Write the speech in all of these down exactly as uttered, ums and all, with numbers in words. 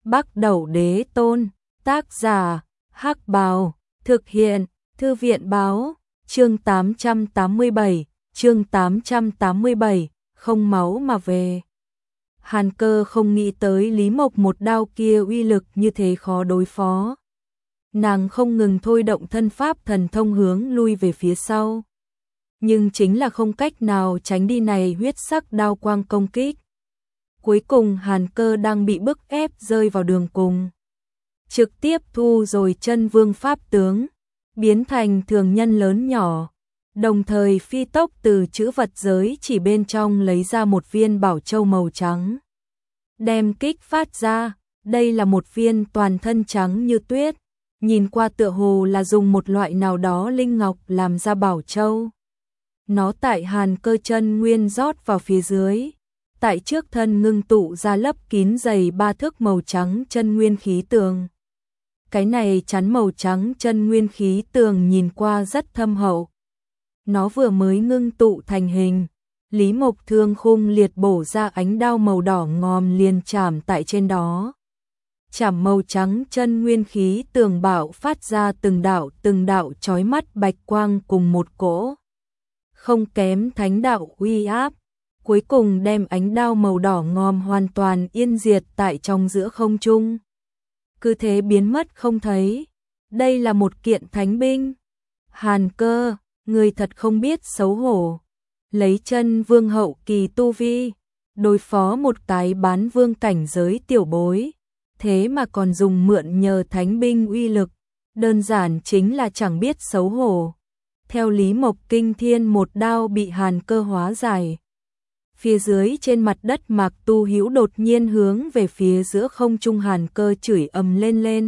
Bắc Đẩu Đế Tôn, tác giả, Hắc Bào, thực hiện, Thư viện báo, chương tám trăm tám mươi bảy, chương tám trăm tám mươi bảy, không máu mà về. Hàn Cơ không nghĩ tới Lý Mộc một đao kia uy lực như thế khó đối phó. Nàng không ngừng thôi động thân pháp thần thông hướng lui về phía sau. Nhưng chính là không cách nào tránh đi này huyết sắc đao quang công kích. Cuối cùng Hàn Cơ đang bị bức ép rơi vào đường cùng. Trực tiếp thu rồi chân vương pháp tướng, biến thành thường nhân lớn nhỏ. Đồng thời phi tốc từ chữ vật giới chỉ bên trong lấy ra một viên bảo châu màu trắng. Đem kích phát ra, đây là một viên toàn thân trắng như tuyết. Nhìn qua tựa hồ là dùng một loại nào đó linh ngọc làm ra bảo châu. Nó tại Hàn Cơ chân nguyên rót vào phía dưới. Tại trước thân ngưng tụ ra lấp kín dày ba thước màu trắng chân nguyên khí tường. Cái này chắn màu trắng chân nguyên khí tường nhìn qua rất thâm hậu. Nó vừa mới ngưng tụ thành hình. Lý Mộc thương khung liệt bổ ra ánh đao màu đỏ ngòm liền chạm tại trên đó. Chảm màu trắng chân nguyên khí tường bạo phát ra từng đạo từng đạo chói mắt bạch quang cùng một cỗ. Không kém thánh đạo uy áp. Cuối cùng đem ánh đao màu đỏ ngòm hoàn toàn yên diệt tại trong giữa không trung. Cứ thế biến mất không thấy. Đây là một kiện thánh binh. Hàn Cơ, người thật không biết xấu hổ. Lấy chân vương hậu kỳ tu vi, đối phó một cái bán vương cảnh giới tiểu bối. Thế mà còn dùng mượn nhờ thánh binh uy lực. Đơn giản chính là chẳng biết xấu hổ. Theo Lý Mộc kinh thiên một đao bị Hàn Cơ hóa giải. Phía dưới trên mặt đất Mạc Tu Hữu đột nhiên hướng về phía giữa không trung Hàn Cơ chửi ầm lên lên.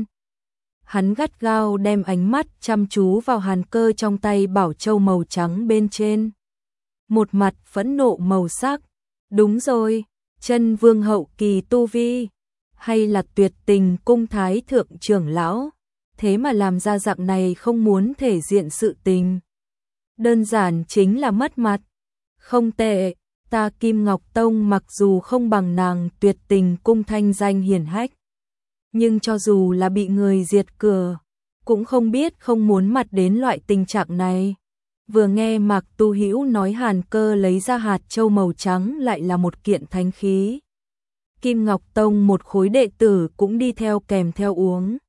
Hắn gắt gao đem ánh mắt chăm chú vào Hàn Cơ trong tay bảo châu màu trắng bên trên. Một mặt phẫn nộ màu sắc. Đúng rồi, chân vương hậu kỳ tu vi. Hay là tuyệt tình cung thái thượng trưởng lão. Thế mà làm ra dạng này không muốn thể diện sự tình. Đơn giản chính là mất mặt. Không tệ. Ta Kim Ngọc Tông mặc dù không bằng nàng tuyệt tình cung thanh danh hiển hách. Nhưng cho dù là bị người diệt cửa, cũng không biết không muốn mặt đến loại tình trạng này. Vừa nghe Mạc Tu Hữu nói Hàn Cơ lấy ra hạt châu màu trắng lại là một kiện thánh khí. Kim Ngọc Tông một khối đệ tử cũng đi theo kèm theo uống.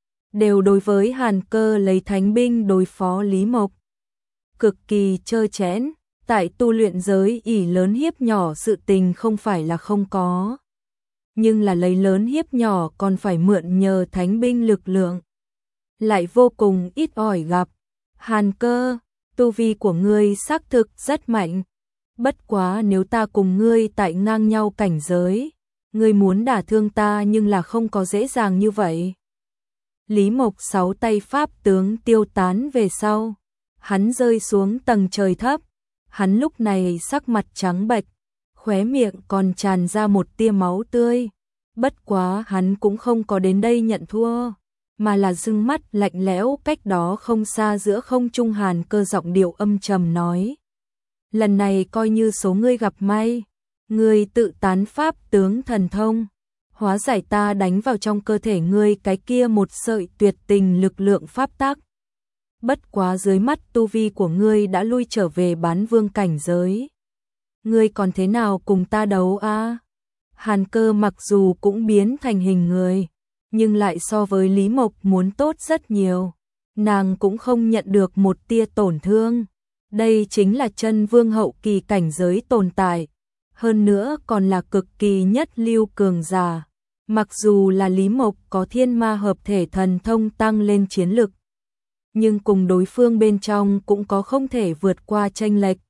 Đều đối với Hàn Cơ lấy thánh binh đối phó Lý Mộc. Cực kỳ trơ trẽn. Tại tu luyện giới ỷ lớn hiếp nhỏ sự tình không phải là không có. Nhưng là lấy lớn hiếp nhỏ còn phải mượn nhờ thánh binh lực lượng. Lại vô cùng ít ỏi gặp. Hàn Cơ, tu vi của ngươi xác thực rất mạnh. Bất quá nếu ta cùng ngươi tại ngang nhau cảnh giới, ngươi muốn đả thương ta nhưng là không có dễ dàng như vậy. Lý Mộc sáu tay pháp tướng tiêu tán về sau. Hắn rơi xuống tầng trời thấp. Hắn lúc này sắc mặt trắng bệch, khóe miệng còn tràn ra một tia máu tươi. Bất quá hắn cũng không có đến đây nhận thua, mà là dưng mắt lạnh lẽo cách đó không xa giữa không trung. Hàn Cơ giọng điệu âm trầm nói. Lần này coi như số ngươi gặp may, ngươi tự tán pháp tướng thần thông, hóa giải ta đánh vào trong cơ thể ngươi cái kia một sợi tuyệt tình lực lượng pháp tắc. Bất quá dưới mắt tu vi của ngươi đã lui trở về bán vương cảnh giới. Ngươi còn thế nào cùng ta đấu a? À? Hàn Cơ mặc dù cũng biến thành hình người, nhưng lại so với Lý Mộc muốn tốt rất nhiều. Nàng cũng không nhận được một tia tổn thương. Đây chính là chân vương hậu kỳ cảnh giới tồn tại. Hơn nữa còn là cực kỳ nhất lưu cường giả. Mặc dù là Lý Mộc có thiên ma hợp thể thần thông tăng lên chiến lực, nhưng cùng đối phương bên trong cũng có không thể vượt qua chênh lệch.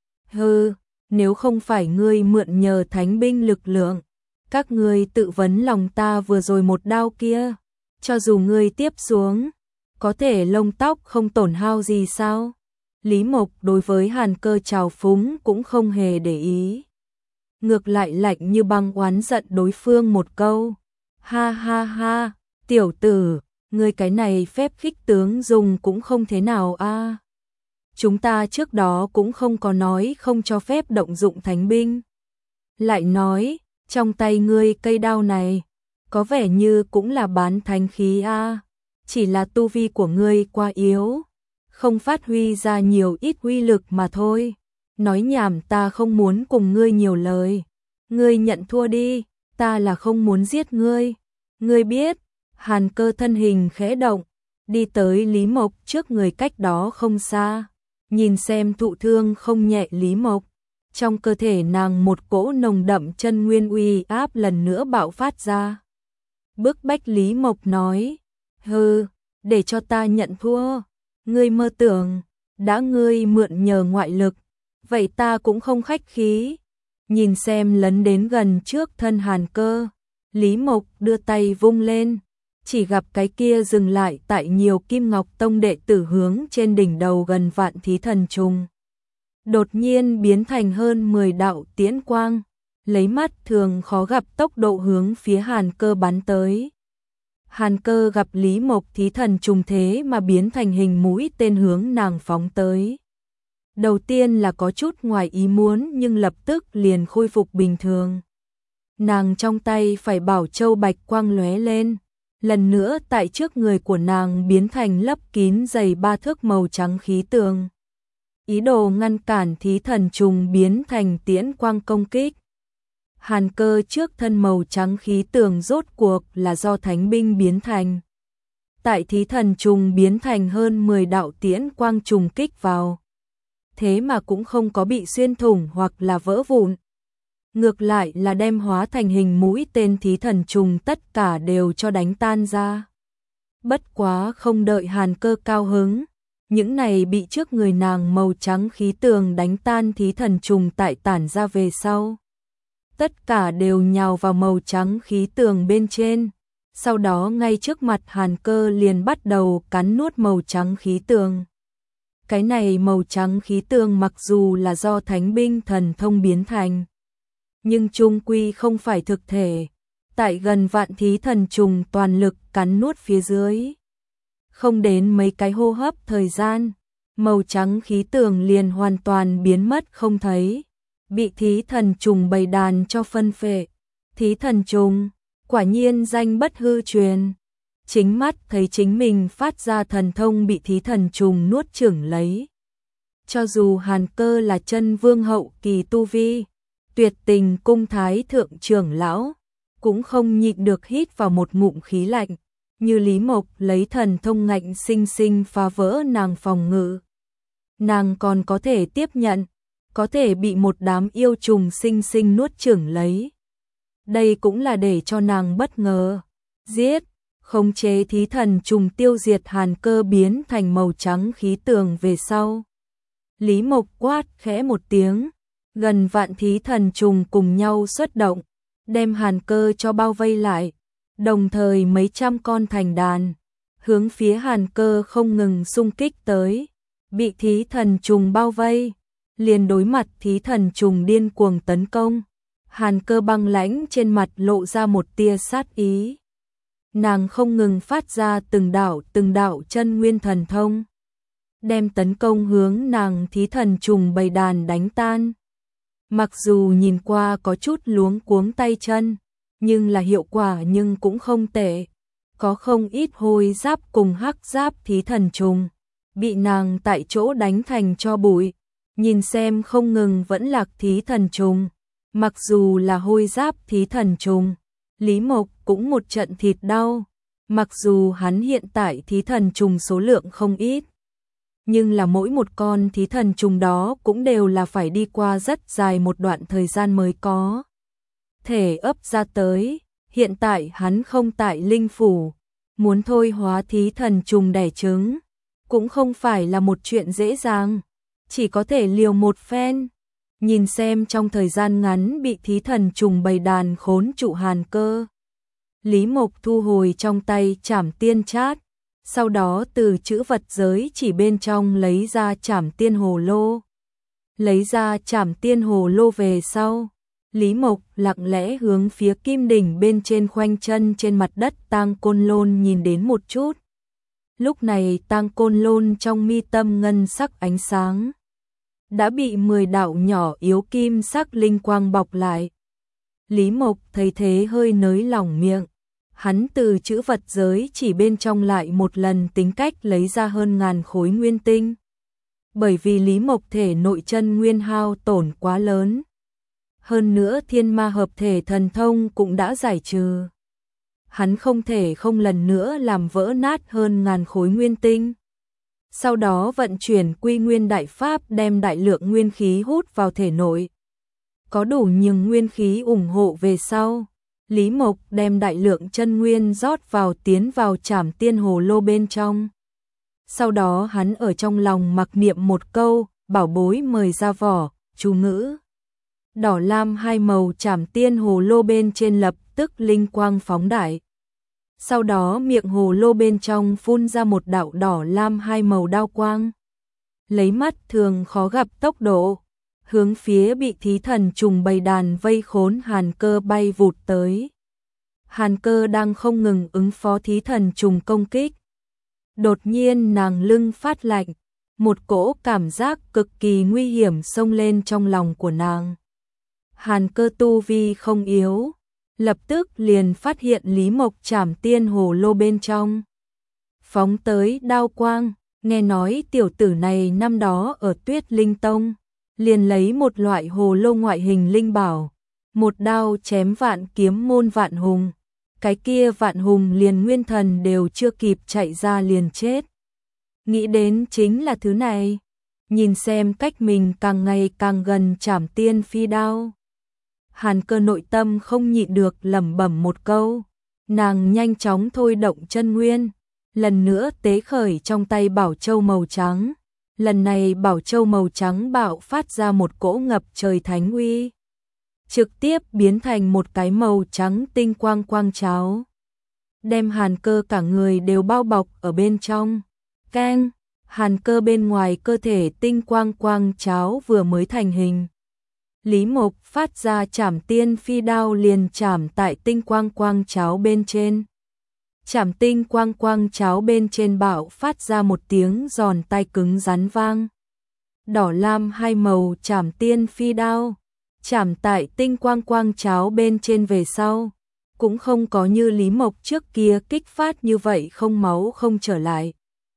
Hừ, nếu không phải ngươi mượn nhờ thánh binh lực lượng, các ngươi tự vấn lòng ta vừa rồi một đao kia, cho dù ngươi tiếp xuống, có thể lông tóc không tổn hao gì sao? Lý Mộc đối với Hàn Cơ trào phúng cũng không hề để ý. Ngược lại lạnh như băng oán giận đối phương một câu. Ha ha ha, tiểu tử, ngươi cái này phép khích tướng dùng cũng không thế nào a. À. Chúng ta trước đó cũng không có nói không cho phép động dụng thánh binh. Lại nói, trong tay ngươi cây đao này, có vẻ như cũng là bán thánh khí a, chỉ là tu vi của ngươi quá yếu, không phát huy ra nhiều ít uy lực mà thôi. Nói nhảm, ta không muốn cùng ngươi nhiều lời. Ngươi nhận thua đi, ta là không muốn giết ngươi. Ngươi biết, Hàn Cơ thân hình khẽ động, đi tới Lý Mộc trước người cách đó không xa, nhìn xem thụ thương không nhẹ Lý Mộc. Trong cơ thể nàng một cỗ nồng đậm chân nguyên uy áp lần nữa bạo phát ra. Bức bách Lý Mộc nói, hừ, để cho ta nhận thua. Ngươi mơ tưởng, đã ngươi mượn nhờ ngoại lực, vậy ta cũng không khách khí. Nhìn xem lấn đến gần trước thân Hàn Cơ, Lý Mộc đưa tay vung lên, chỉ gặp cái kia dừng lại tại nhiều Kim Ngọc Tông đệ tử hướng trên đỉnh đầu gần vạn thí thần trùng. Đột nhiên biến thành hơn mười đạo tiễn quang, lấy mắt thường khó gặp tốc độ hướng phía Hàn Cơ bắn tới. Hàn Cơ gặp Lý Mộc thí thần trùng thế mà biến thành hình mũi tên hướng nàng phóng tới. Đầu tiên là có chút ngoài ý muốn nhưng lập tức liền khôi phục bình thường. Nàng trong tay phải bảo châu bạch quang lóe lên, lần nữa tại trước người của nàng biến thành lấp kín dày ba thước màu trắng khí tường. Ý đồ ngăn cản thí thần trùng biến thành tiễn quang công kích. Hàn Cơ trước thân màu trắng khí tường rốt cuộc là do thánh binh biến thành. Tại thí thần trùng biến thành hơn mười đạo tiễn quang trùng kích vào, thế mà cũng không có bị xuyên thủng hoặc là vỡ vụn. Ngược lại là đem hóa thành hình mũi tên thí thần trùng tất cả đều cho đánh tan ra. Bất quá không đợi Hàn Cơ cao hứng, những này bị trước người nàng màu trắng khí tường đánh tan thí thần trùng tại tản ra về sau. Tất cả đều nhào vào màu trắng khí tường bên trên, sau đó ngay trước mặt Hàn Cơ liền bắt đầu cắn nuốt màu trắng khí tường. Cái này màu trắng khí tường mặc dù là do thánh binh thần thông biến thành, nhưng chung quy không phải thực thể, tại gần vạn thí thần trùng toàn lực cắn nuốt phía dưới. Không đến mấy cái hô hấp thời gian, màu trắng khí tường liền hoàn toàn biến mất không thấy, bị thí thần trùng bầy đàn cho phân phệ. Thí thần trùng, quả nhiên danh bất hư truyền. Chính mắt thấy chính mình phát ra thần thông bị thí thần trùng nuốt chửng lấy. Cho dù Hàn Cơ là chân vương hậu kỳ tu vi, Tuyệt Tình cung thái thượng trưởng lão, cũng không nhịn được hít vào một ngụm khí lạnh. Như Lý Mộc lấy thần thông ngạnh sinh sinh phá vỡ nàng phòng ngự. Nàng còn có thể tiếp nhận, có thể bị một đám yêu trùng sinh sinh nuốt chửng lấy. Đây cũng là để cho nàng bất ngờ. Giết, khống chế thí thần trùng tiêu diệt Hàn Cơ biến thành màu trắng khí tường về sau. Lý Mộc quát khẽ một tiếng, gần vạn thí thần trùng cùng nhau xuất động, đem Hàn Cơ cho bao vây lại. Đồng thời mấy trăm con thành đàn, hướng phía Hàn Cơ không ngừng xung kích tới, bị thí thần trùng bao vây, liền đối mặt thí thần trùng điên cuồng tấn công. Hàn Cơ băng lãnh trên mặt lộ ra một tia sát ý. Nàng không ngừng phát ra từng đạo từng đạo chân nguyên thần thông, đem tấn công hướng nàng thí thần trùng bầy đàn đánh tan. Mặc dù nhìn qua có chút luống cuống tay chân, nhưng là hiệu quả nhưng cũng không tệ. Có không ít hôi giáp cùng hắc giáp thí thần trùng, bị nàng tại chỗ đánh thành cho bụi. Nhìn xem không ngừng vẫn lạc thí thần trùng, mặc dù là hôi giáp thí thần trùng, Lý Mộc cũng một trận thịt đau. Mặc dù hắn hiện tại thí thần trùng số lượng không ít, nhưng là mỗi một con thí thần trùng đó cũng đều là phải đi qua rất dài một đoạn thời gian mới có thể ấp ra tới. Hiện tại hắn không tại linh phủ, muốn thôi hóa thí thần trùng đẻ trứng, cũng không phải là một chuyện dễ dàng, chỉ có thể liều một phen. Nhìn xem trong thời gian ngắn bị thí thần trùng bầy đàn khốn trụ Hàn Cơ, Lý Mộc thu hồi trong tay Trảm Tiên Chát, sau đó từ chữ vật giới chỉ bên trong lấy ra Trảm Tiên Hồ Lô. Lấy ra Trảm Tiên Hồ Lô về sau, Lý Mộc lặng lẽ hướng phía kim đỉnh bên trên khoanh chân trên mặt đất Tang Côn Lôn nhìn đến một chút. Lúc này Tang Côn Lôn trong mi tâm ngân sắc ánh sáng đã bị mười đạo nhỏ yếu kim sắc linh quang bọc lại. Lý Mộc thấy thế hơi nới lỏng miệng, hắn từ chữ vật giới chỉ bên trong lại một lần tính cách lấy ra hơn ngàn khối nguyên tinh. Bởi vì Lý Mộc thể nội chân nguyên hao tổn quá lớn. Hơn nữa thiên ma hợp thể thần thông cũng đã giải trừ. Hắn không thể không lần nữa làm vỡ nát hơn ngàn khối nguyên tinh. Sau đó vận chuyển quy nguyên đại pháp đem đại lượng nguyên khí hút vào thể nội. Có đủ nhiều nguyên khí ủng hộ về sau. Lý Mộc đem đại lượng chân nguyên rót vào tiến vào Trảm Tiên Hồ Lô bên trong. Sau đó hắn ở trong lòng mặc niệm một câu, bảo bối mời ra vỏ, chú ngữ. Đỏ lam hai màu Trảm Tiên Hồ Lô bên trên lập tức linh quang phóng đại. Sau đó miệng hồ lô bên trong phun ra một đạo đỏ lam hai màu đao quang. Lấy mắt thường khó gặp tốc độ, hướng phía bị thí thần trùng bầy đàn vây khốn Hàn Cơ bay vụt tới. Hàn Cơ đang không ngừng ứng phó thí thần trùng công kích. Đột nhiên nàng lưng phát lạnh, một cỗ cảm giác cực kỳ nguy hiểm xông lên trong lòng của nàng. Hàn Cơ tu vi không yếu, lập tức liền phát hiện Lý Mộc Trảm Tiên Hồ Lô bên trong. Phóng tới đao quang, nghe nói tiểu tử này năm đó ở Tuyết Linh Tông, liền lấy một loại hồ lô ngoại hình linh bảo, một đao chém vạn kiếm môn Vạn Hùng. Cái kia Vạn Hùng liền nguyên thần đều chưa kịp chạy ra liền chết. Nghĩ đến chính là thứ này, nhìn xem cách mình càng ngày càng gần Trảm Tiên phi đao. Hàn Cơ nội tâm không nhịn được lẩm bẩm một câu, nàng nhanh chóng thôi động chân nguyên, lần nữa tế khởi trong tay bảo châu màu trắng. Lần này bảo châu màu trắng bạo phát ra một cỗ ngập trời thánh uy, trực tiếp biến thành một cái màu trắng tinh quang quang cháo, đem Hàn Cơ cả người đều bao bọc ở bên trong. Keng, Hàn Cơ bên ngoài cơ thể tinh quang quang cháo vừa mới thành hình. Lý Mộc phát ra Trảm Tiên phi đao liền chạm tại tinh quang quang cháo bên trên. Trảm tinh quang quang cháo bên trên bạo phát ra một tiếng giòn tai cứng rắn vang. Đỏ lam hai màu Trảm Tiên phi đao, chạm tại tinh quang quang cháo bên trên về sau, cũng không có như Lý Mộc trước kia kích phát như vậy không máu không trở lại,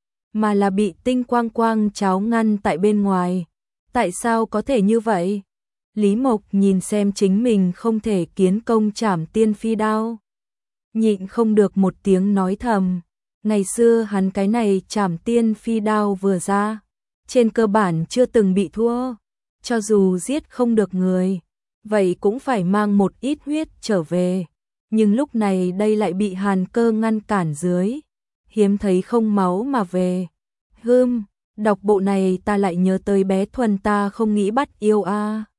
mà là bị tinh quang quang cháo ngăn tại bên ngoài. Tại sao có thể như vậy? Lý Mộc nhìn xem chính mình không thể kiến công Trảm Tiên phi đao, nhịn không được một tiếng nói thầm. Ngày xưa hắn cái này Trảm Tiên phi đao vừa ra, trên cơ bản chưa từng bị thua, cho dù giết không được người, vậy cũng phải mang một ít huyết trở về. Nhưng lúc này đây lại bị Hàn Cơ ngăn cản dưới, hiếm thấy không máu mà về. Hừm, đọc bộ này ta lại nhớ tới bé Thuần ta không nghĩ bắt yêu a.